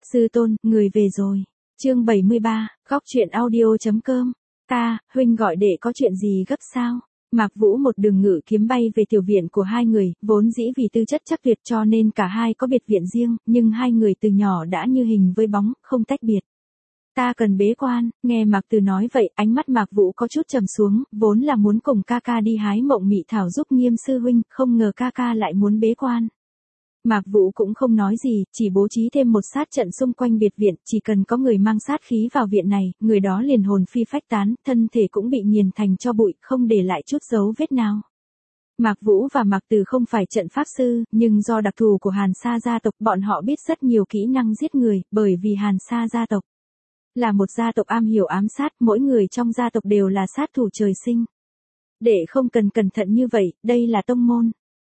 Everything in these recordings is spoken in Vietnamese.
Sư tôn, người về rồi. Chương 73, góc truyện audio.com. Huynh gọi đệ có chuyện gì gấp sao? Mạc Vũ một đường ngự kiếm bay về tiểu viện của hai người, vốn dĩ vì tư chất chắc tuyệt cho nên cả hai có biệt viện riêng, nhưng hai người từ nhỏ đã như hình với bóng, không tách biệt. Ta cần bế quan, nghe Mạc Từ nói vậy, ánh mắt Mạc Vũ có chút trầm xuống, vốn là muốn cùng ca ca đi hái mộng mị thảo giúp Nghiêm sư huynh, không ngờ ca ca lại muốn bế quan. Mạc Vũ cũng không nói gì, chỉ bố trí thêm một sát trận xung quanh biệt viện, chỉ cần có người mang sát khí vào viện này, người đó liền hồn phi phách tán, thân thể cũng bị nghiền thành tro bụi, không để lại chút dấu vết nào. Mạc Vũ và Mạc Từ không phải trận pháp sư, nhưng do đặc thù của Hàn Sa gia tộc, bọn họ biết rất nhiều kỹ năng giết người, bởi vì Hàn Sa gia tộc là một gia tộc am hiểu ám sát, mỗi người trong gia tộc đều là sát thủ trời sinh. Để không cần cẩn thận như vậy, đây là tông môn.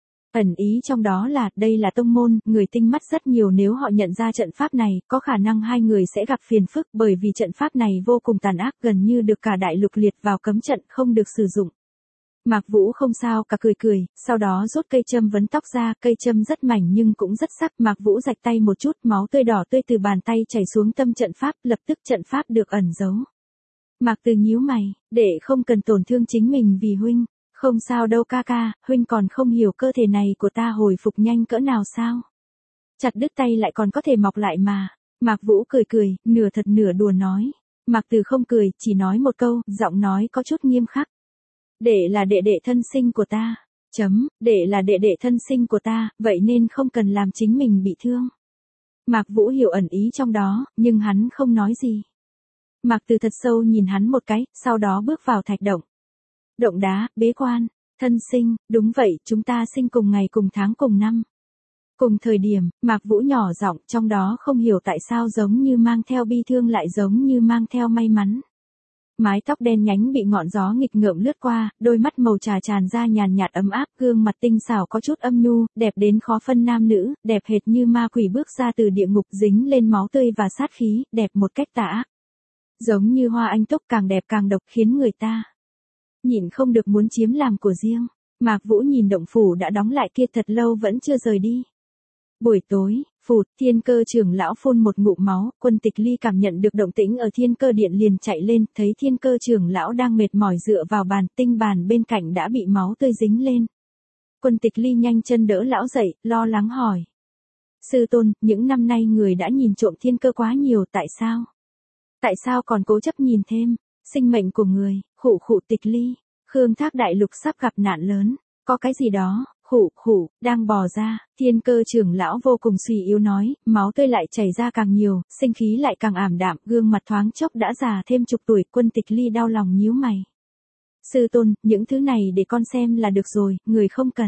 Ẩn ý trong đó là, đây là tông môn, người tinh mắt rất nhiều, nếu họ nhận ra trận pháp này, có khả năng hai người sẽ gặp phiền phức, bởi vì trận pháp này vô cùng tàn ác, gần như được cả đại lục liệt vào cấm trận, không được sử dụng. Mạc Vũ không sao cả, cười, sau đó rút cây châm vấn tóc ra, cây châm rất mảnh nhưng cũng rất sắc, Mạc Vũ rạch tay một chút, máu tươi đỏ tươi từ bàn tay chảy xuống tâm trận pháp, lập tức trận pháp được ẩn giấu. Mạc Từ nhíu mày, để không cần tổn thương chính mình vì huynh. Không sao đâu ca ca, huynh còn không hiểu cơ thể này của ta hồi phục nhanh cỡ nào sao? Chặt đứt tay lại còn có thể mọc lại mà. Mạc Vũ cười, nửa thật nửa đùa nói. Mạc Từ không cười, chỉ nói một câu, giọng nói có chút nghiêm khắc. Đệ là đệ đệ thân sinh của ta. Đệ là đệ đệ thân sinh của ta, vậy nên không cần làm chính mình bị thương. Mạc Vũ hiểu ẩn ý trong đó, nhưng hắn không nói gì. Mạc Từ thật sâu nhìn hắn một cái, sau đó bước vào thạch động. Động đá, bế quan, thân sinh, đúng vậy, chúng ta sinh cùng ngày cùng tháng cùng năm. Cùng thời điểm, Mạc Vũ nhỏ giọng, trong đó không hiểu tại sao giống như mang theo bi thương lại giống như mang theo may mắn. Mái tóc đen nhánh bị ngọn gió nghịch ngợm lướt qua, đôi mắt màu trà tràn ra nhàn nhạt ấm áp, gương mặt tinh xảo có chút âm nhu, đẹp đến khó phân nam nữ, đẹp hệt như ma quỷ bước ra từ địa ngục dính lên máu tươi và sát khí, đẹp một cách tà ác. Giống như hoa anh túc, càng đẹp càng độc, khiến người ta nhìn không được muốn chiếm làm của riêng. Mạc Vũ nhìn động phủ đã đóng lại kia thật lâu vẫn chưa rời đi. Buổi tối, phụt, Thiên Cơ trưởng lão phun một ngụm máu, Quân Tịch Ly cảm nhận được động tĩnh ở Thiên Cơ điện liền chạy lên, thấy Thiên Cơ trưởng lão đang mệt mỏi dựa vào bàn, tinh bàn bên cạnh đã bị máu tươi dính lên. Quân Tịch Ly nhanh chân đỡ lão dậy, lo lắng hỏi. Sư tôn, những năm nay người đã nhìn trộm Thiên Cơ quá nhiều, tại sao? Tại sao còn cố chấp nhìn thêm? Sinh mệnh của người, khụ Tịch Ly, Khương Thác đại lục sắp gặp nạn lớn, có cái gì đó, đang bò ra, Thiên Cơ trưởng lão vô cùng suy yếu nói, máu tươi lại chảy ra càng nhiều, sinh khí lại càng ảm đạm, gương mặt thoáng chốc đã già thêm chục tuổi, Quân Tịch Ly đau lòng nhíu mày. Sư tôn, những thứ này để con xem là được rồi, người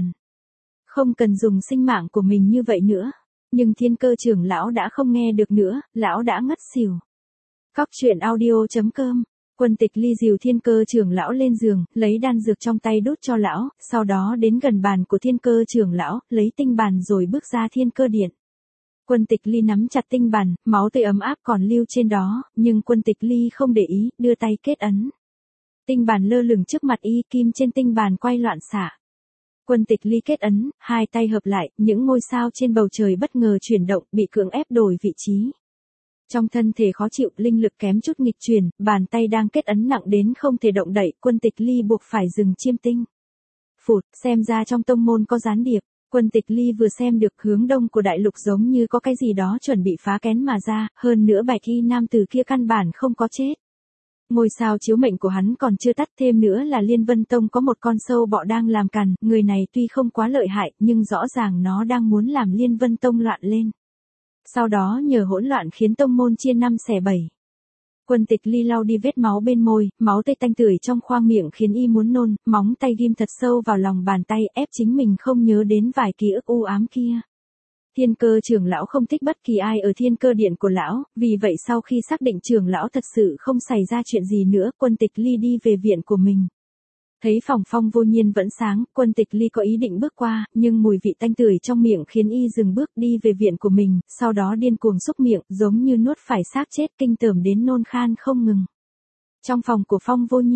không cần dùng sinh mạng của mình như vậy nữa. Nhưng Thiên Cơ trưởng lão đã không nghe được nữa, lão đã ngất xỉu. Góc truyện audio.com. Quân Tịch Ly dìu Thiên Cơ trưởng lão lên giường, lấy đan dược trong tay đút cho lão, sau đó đến gần bàn của Thiên Cơ trưởng lão, lấy tinh bàn rồi bước ra Thiên Cơ điện. Quân Tịch Ly nắm chặt tinh bàn, máu tươi ấm áp còn lưu trên đó, nhưng Quân Tịch Ly không để ý, đưa tay kết ấn. Tinh bàn lơ lửng trước mặt y, kim trên tinh bàn quay loạn xạ. Quân Tịch Ly kết ấn, hai tay hợp lại, những ngôi sao trên bầu trời bất ngờ chuyển động, bị cưỡng ép đổi vị trí. Trong thân thể khó chịu, linh lực kém chút nghịch chuyển, bàn tay đang kết ấn nặng đến không thể động đậy, Quân Tịch Ly buộc phải dừng chiêm tinh. Phụt, xem ra trong tông môn có gián điệp. Quân Tịch Ly vừa xem được hướng đông của đại lục giống như có cái gì đó chuẩn bị phá kén mà ra, hơn nữa bạch y nam tử kia căn bản không có chết. Ngôi sao chiếu mệnh của hắn còn chưa tắt, thêm nữa là Liên Vân Tông có một con sâu bọ đang làm càn, người này tuy không quá lợi hại, nhưng rõ ràng nó đang muốn làm Liên Vân Tông loạn lên. Sau đó nhờ hỗn loạn khiến tông môn chia 5 xẻ 7. Quân Tịch Ly lau đi vết máu bên môi, máu tươi tanh tưởi trong khoang miệng khiến y muốn nôn, móng tay ghim thật sâu vào lòng bàn tay, ép chính mình không nhớ đến vài ký ức u ám kia. Thiên Cơ trưởng lão không thích bất kỳ ai ở Thiên Cơ điện của lão, vì vậy sau khi xác định trưởng lão thật sự không xảy ra chuyện gì nữa, Quân Tịch Ly đi về viện của mình. Thấy phòng Phong Vô Nhiên vẫn sáng, Quân Tịch Ly có ý định bước qua, nhưng mùi vị tanh tưởi trong miệng khiến y dừng bước, đi về viện của mình, sau đó điên cuồng xúc miệng, giống như nuốt phải xác chết, kinh tởm đến nôn khan không ngừng. Trong phòng của Phong Vô Nhiên,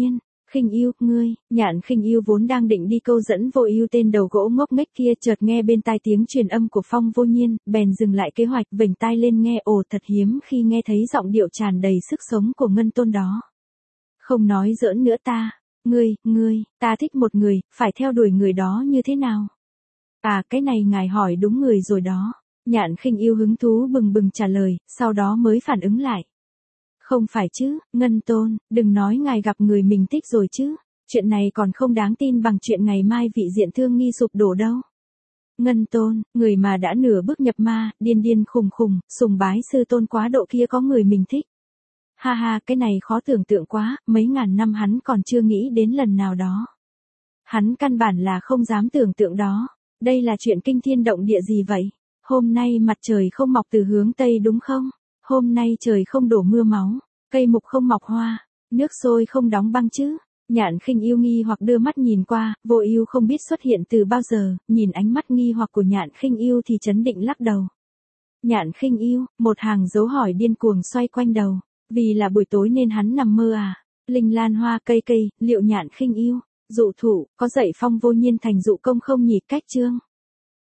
Khinh Yêu, ngươi, Nhạn Khinh Yêu vốn đang định đi câu dẫn Vô Ưu tên đầu gỗ ngốc nghếch kia, chợt nghe bên tai tiếng truyền âm của Phong Vô Nhiên, bèn dừng lại kế hoạch, vểnh tai lên nghe, ồ thật hiếm khi nghe thấy giọng điệu tràn đầy sức sống của Ngân Tôn đó. Không nói giỡn nữa ta, ngươi, ta thích một người, phải theo đuổi người đó như thế nào? À, cái này ngài hỏi đúng người rồi đó. Nhạn Khinh Yêu hứng thú bừng bừng trả lời, sau đó mới phản ứng lại. Không phải chứ, Ngân Tôn, đừng nói ngài gặp người mình thích rồi chứ. Chuyện này còn không đáng tin bằng chuyện ngày mai vị diện thương nghi sụp đổ đâu. Ngân Tôn, người mà đã nửa bước nhập ma, điên điên khùng khùng, sùng bái sư tôn quá độ kia có người mình thích. Ha ha, cái này khó tưởng tượng quá, mấy ngàn năm hắn còn chưa nghĩ đến lần nào đó. Hắn căn bản là không dám tưởng tượng đó. Đây là chuyện kinh thiên động địa gì vậy? Hôm nay mặt trời không mọc từ hướng Tây đúng không? Hôm nay trời không đổ mưa máu, cây mục không mọc hoa, nước sôi không đóng băng chứ? Nhạn Khinh Yêu nghi hoặc đưa mắt nhìn qua, Vô Ưu không biết xuất hiện từ bao giờ, nhìn ánh mắt nghi hoặc của Nhạn Khinh Yêu thì trấn định lắc đầu. Nhạn Khinh Yêu, một hàng dấu hỏi điên cuồng xoay quanh đầu, vì là buổi tối nên hắn nằm mơ à? Linh lan hoa cây, liệu Nhạn Khinh Yêu, dụ thủ, có dạy Phong Vô Nhiên thành dụ công không nhỉ? Cách chương